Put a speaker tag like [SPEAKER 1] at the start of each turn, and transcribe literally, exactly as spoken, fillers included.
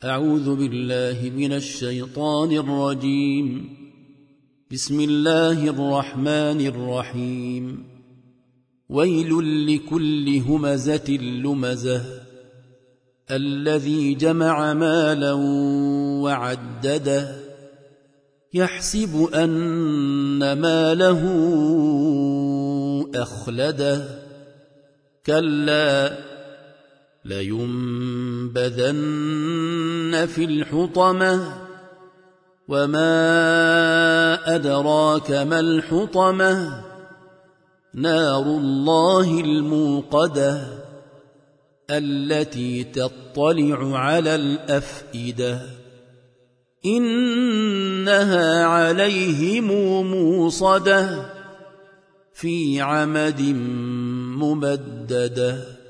[SPEAKER 1] أعوذ بالله من الشيطان الرجيم. بسم الله الرحمن الرحيم. ويل لكل همزة لمزة الذي جمع مالا وعدده يحسب أن ماله أخلده كلا لينبذن في الحطمة وما أدراك ما الحطمة نار الله الموقدة التي تطلع على الأفئدة إنها عليهم موصدة في عمد ممددة.